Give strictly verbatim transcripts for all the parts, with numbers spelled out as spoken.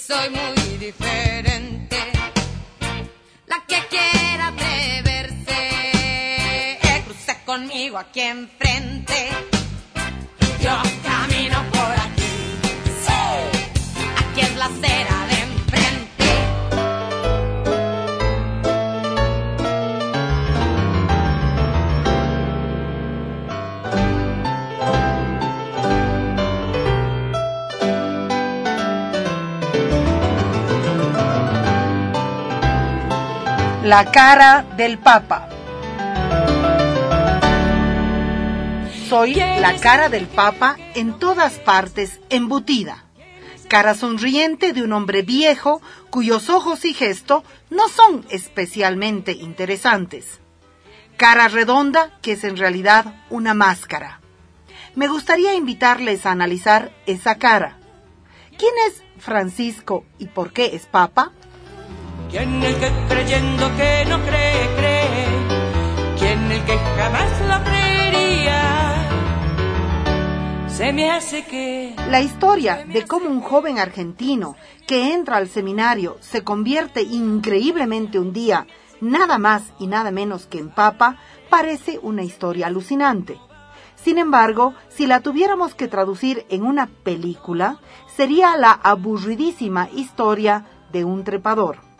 soy muy diferente. La que quiera atreverse, cruce conmigo aquí enfrente. Yo camino por aquí, sí. Aquí es la acera de enfrente. La cara del Papa. Soy la cara del Papa en todas partes, embutida. Cara sonriente de un hombre viejo cuyos ojos y gesto no son especialmente interesantes. Cara redonda que es en realidad una máscara. Me gustaría invitarles a analizar esa cara. ¿Quién es Francisco y por qué es Papa? ¿Quién el que creyendo que no cree, cree? ¿Quién el que jamás lo creería? Se me hace que... La historia de cómo un joven argentino que entra al seminario se convierte increíblemente un día, nada más y nada menos que en Papa, parece una historia alucinante. Sin embargo, si la tuviéramos que traducir en una película, sería la aburridísima historia de un trepador.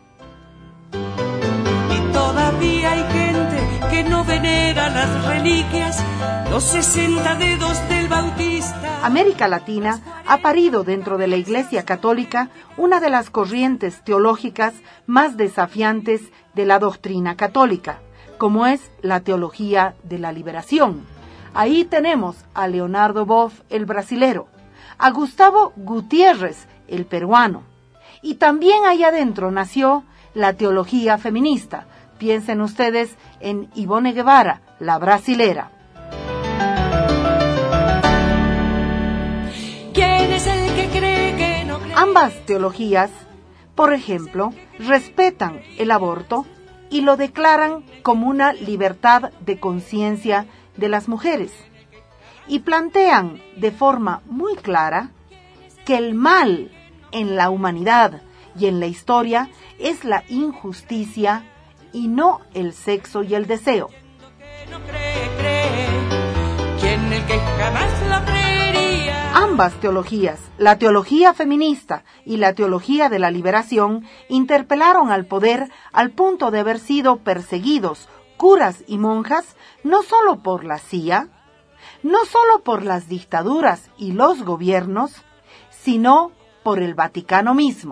Todavía hay gente que no venera las reliquias, los sesenta dedos del Bautista. América Latina ha parido dentro de la Iglesia Católica una de las corrientes teológicas más desafiantes de la doctrina católica, como es la teología de la liberación. Ahí tenemos a Leonardo Boff, el brasilero, a Gustavo Gutiérrez, el peruano, y también ahí adentro nació la teología feminista. Piensen ustedes en Ivone Guevara, la brasilera. ¿Quién es el que cree que no cree? Ambas teologías, por ejemplo, respetan el aborto y lo declaran como una libertad de conciencia de las mujeres. Y plantean de forma muy clara que el mal en la humanidad y en la historia es la injusticia y no el sexo y el deseo. No cree, cree. ¿Quién el que jamás lo creería? Ambas teologías, la teología feminista y la teología de la liberación, interpelaron al poder al punto de haber sido perseguidos curas y monjas no solo por la C I A, no solo por las dictaduras y los gobiernos, sino por el Vaticano mismo.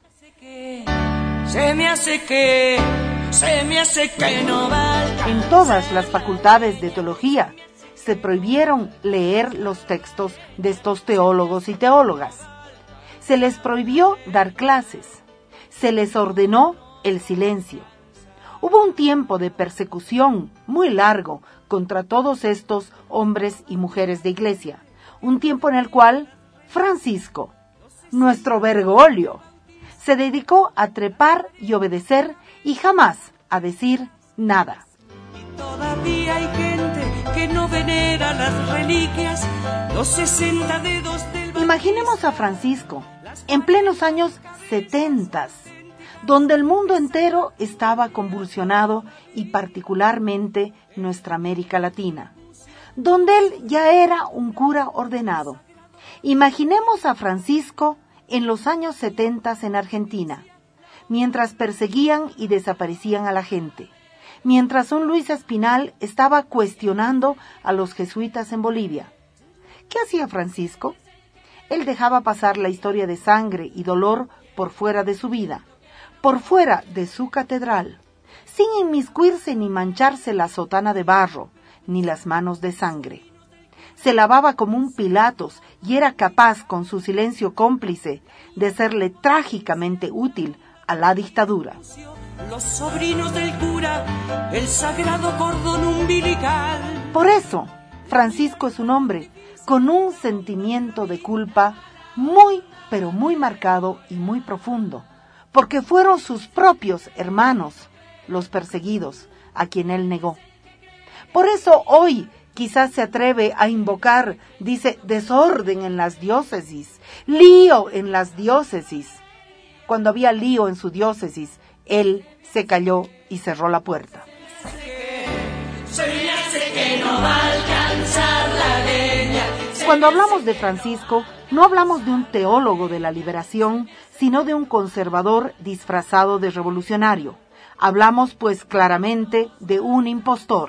Se me hace que, se me hace que no valga. En todas las facultades de teología se prohibieron leer los textos de estos teólogos y teólogas. Se les prohibió dar clases. Se les ordenó el silencio. Hubo un tiempo de persecución muy largo contra todos estos hombres y mujeres de iglesia. Un tiempo en el cual Francisco, nuestro Bergoglio, se dedicó a trepar y obedecer y jamás a decir nada. Y todavía hay gente que no venera las reliquias, los sesenta dedos del... Imaginemos a Francisco en plenos años setentas, donde el mundo entero estaba convulsionado y particularmente nuestra América Latina, donde él ya era un cura ordenado. Imaginemos a Francisco en los años setenta en Argentina, mientras perseguían y desaparecían a la gente, mientras un Luis Espinal estaba cuestionando a los jesuitas en Bolivia. ¿Qué hacía Francisco? Él dejaba pasar la historia de sangre y dolor por fuera de su vida, por fuera de su catedral, sin inmiscuirse ni mancharse la sotana de barro, ni las manos de sangre. Se lavaba como un Pilatos y era capaz, con su silencio cómplice, de serle trágicamente útil a la dictadura. Los sobrinos del cura, el sagrado cordón umbilical. Por eso, Francisco es un hombre con un sentimiento de culpa muy, pero muy marcado y muy profundo, porque fueron sus propios hermanos, los perseguidos, a quien él negó. Por eso hoy quizás se atreve a invocar, dice, desorden en las diócesis, lío en las diócesis. cuando había lío en su diócesis, él se calló y cerró la puerta. Cuando hablamos de Francisco, no hablamos de un teólogo de la liberación, sino de un conservador disfrazado de revolucionario. Hablamos, pues, claramente de un impostor.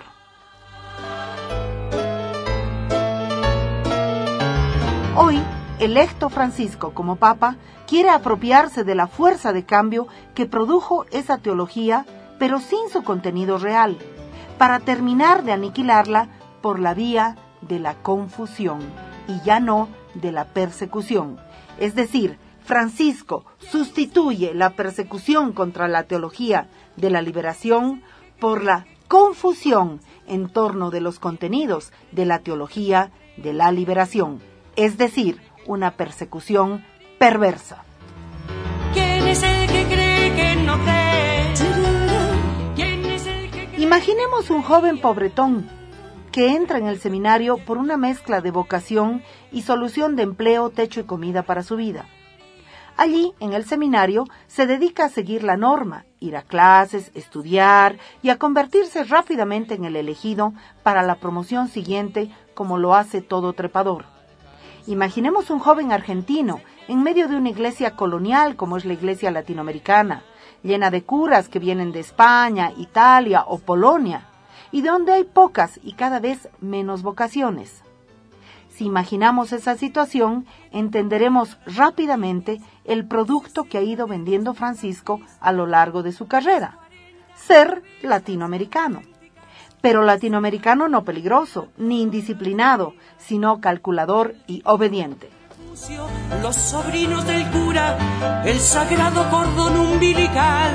Hoy, electo Francisco como papa, quiere apropiarse de la fuerza de cambio que produjo esa teología, pero sin su contenido real, para terminar de aniquilarla por la vía de la confusión y ya no de la persecución. Es decir, Francisco sustituye la persecución contra la teología de la liberación por la confusión en torno de los contenidos de la teología de la liberación, es decir, una persecución perversa. ¿Quién es el que cree que no cree? ¿Quién es el que cree? Imaginemos un joven pobretón que entra en el seminario por una mezcla de vocación y solución de empleo, techo y comida para su vida. Allí, en el seminario, se dedica a seguir la norma, ir a clases, estudiar y a convertirse rápidamente en el elegido para la promoción siguiente, como lo hace todo trepador. Imaginemos un joven argentino en medio de una iglesia colonial como es la iglesia latinoamericana, llena de curas que vienen de España, Italia o Polonia, y donde hay pocas y cada vez menos vocaciones. Si imaginamos esa situación, entenderemos rápidamente el producto que ha ido vendiendo Francisco a lo largo de su carrera: ser latinoamericano. Pero latinoamericano no peligroso, ni indisciplinado, sino calculador y obediente. Los sobrinos del cura, el sagrado cordón umbilical.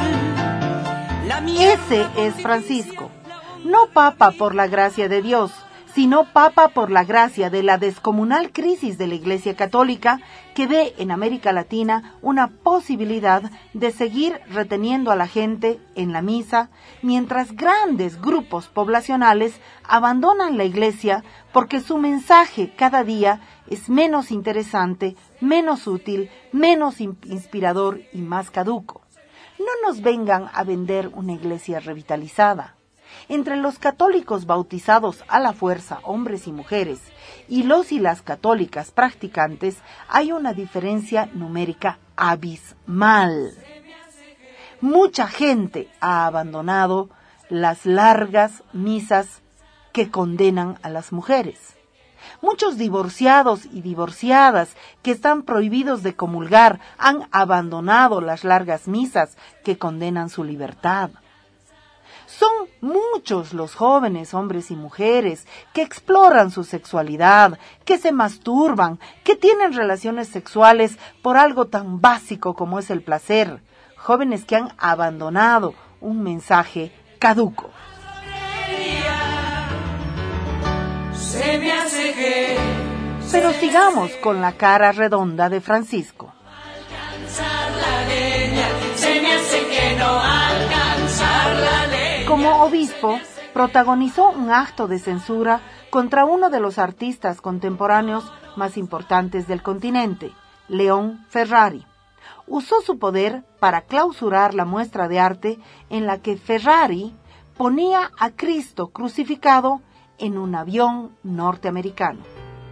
La Ese es Francisco, no papa por la gracia de Dios, sino papa por la gracia de la descomunal crisis de la Iglesia Católica, que ve en América Latina una posibilidad de seguir reteniendo a la gente en la misa, mientras grandes grupos poblacionales abandonan la Iglesia porque su mensaje cada día es menos interesante, menos útil, menos inspirador y más caduco. No nos vengan a vender una Iglesia revitalizada. Entre los católicos bautizados a la fuerza, hombres y mujeres, y los y las católicas practicantes, hay una diferencia numérica abismal. Mucha gente ha abandonado las largas misas que condenan a las mujeres. Muchos divorciados y divorciadas que están prohibidos de comulgar han abandonado las largas misas que condenan su libertad. Son muchos los jóvenes, hombres y mujeres, que exploran su sexualidad, que se masturban, que tienen relaciones sexuales por algo tan básico como es el placer. Jóvenes que han abandonado un mensaje caduco. Pero sigamos con la cara redonda de Francisco. Como obispo, protagonizó un acto de censura contra uno de los artistas contemporáneos más importantes del continente, León Ferrari. Usó su poder para clausurar la muestra de arte en la que Ferrari ponía a Cristo crucificado en un avión norteamericano.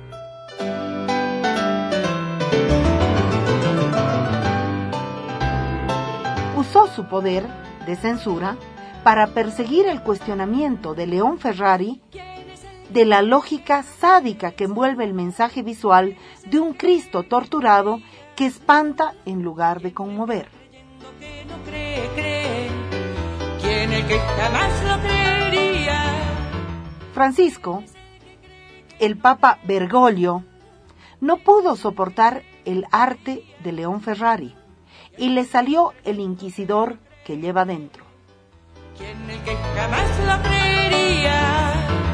Usó su poder de censura para perseguir el cuestionamiento de León Ferrari de la lógica sádica que envuelve el mensaje visual de un Cristo torturado que espanta en lugar de conmover. Francisco, el Papa Bergoglio, no pudo soportar el arte de León Ferrari y le salió el inquisidor que lleva dentro. ¿Quién el que jamás lo creería?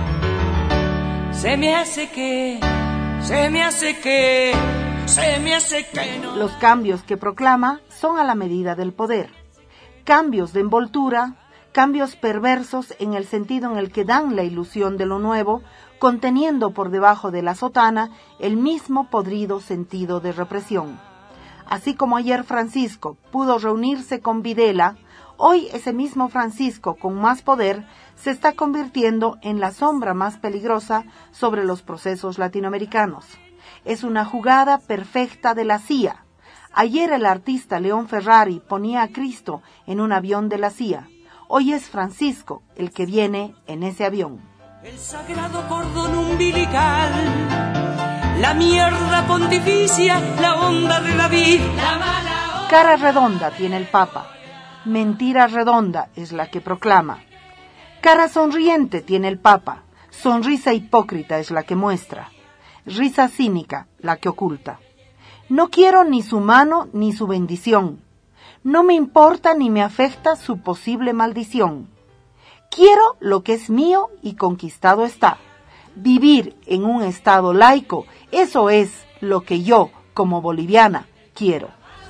Se me hace que, se me hace que, se me hace que no. Los cambios que proclama son a la medida del poder. Cambios de envoltura, cambios perversos en el sentido en el que dan la ilusión de lo nuevo, conteniendo por debajo de la sotana el mismo podrido sentido de represión. Así como ayer Francisco pudo reunirse con Videla, hoy ese mismo Francisco, con más poder, se está convirtiendo en la sombra más peligrosa sobre los procesos latinoamericanos. Es una jugada perfecta de la C I A. Ayer el artista León Ferrari ponía a Cristo en un avión de la C I A. Hoy es Francisco el que viene en ese avión. El sagrado cordón umbilical, la mierda pontificia, la onda de la vida, la mala onda. Cara redonda tiene el Papa, mentira redonda es la que proclama. Cara sonriente tiene el Papa, sonrisa hipócrita es la que muestra. Risa cínica la que oculta. No quiero ni su mano ni su bendición. No me importa ni me afecta su posible maldición. Quiero lo que es mío y conquistado está. Vivir en un estado laico, eso es lo que yo, como boliviana, quiero.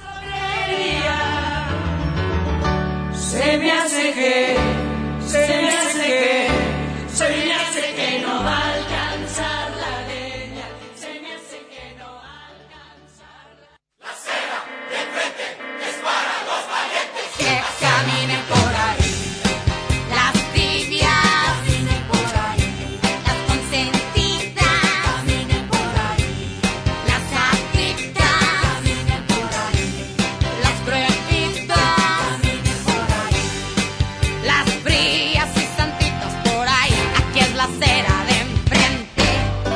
Se me hace que, se me hace que, se me hace que no va a alcanzar la leña, se me hace que no va a alcanzar la... La cera de frente es para los valientes que caminen por ahí. Las tibias caminen por ahí. Las consentidas caminen por ahí. Las adictas caminen por ahí. Las prohibidas caminen por ahí. Las frías y santitos por ahí. Aquí es la acera de enfrente.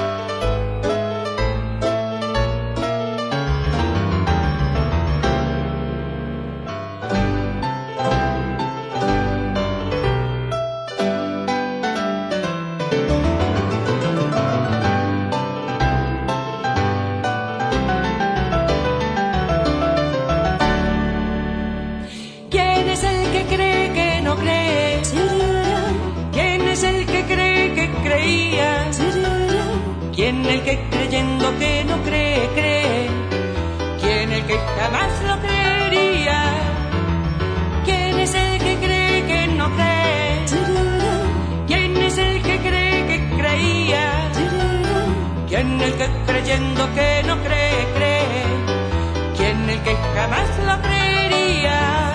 ¿Quién es el que cree que no cree? ¿Quién es el que cree que creía? ¿Quién el que creyendo que no cree, cree? ¿Quién el que jamás lo creería? ¿Quién es el que cree que no cree? ¿Quién es el que cree que creía? ¿Quién el que creyendo que no cree, cree? ¿Quién el que jamás lo creería?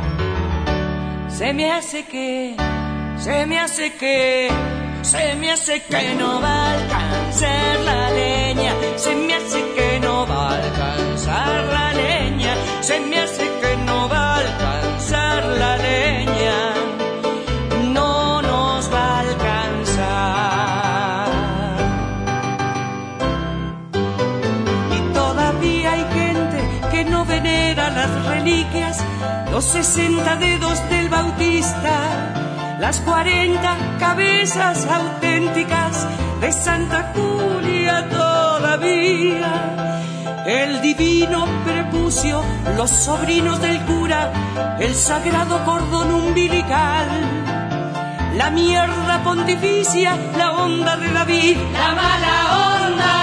Se me hace que, se me hace que, se me hace que no va a alcanzar la leña, se me hace que no va a alcanzar la leña, se me hace que no va a alcanzar la leña, no nos va a alcanzar. Y todavía hay gente que no venera las reliquias, los sesenta dedos del Bautista, las cuarenta cabezas auténticas de Santa Julia todavía, el divino prepucio, los sobrinos del cura, el sagrado cordón umbilical, la mierda pontificia, la onda de la vida, la mala onda.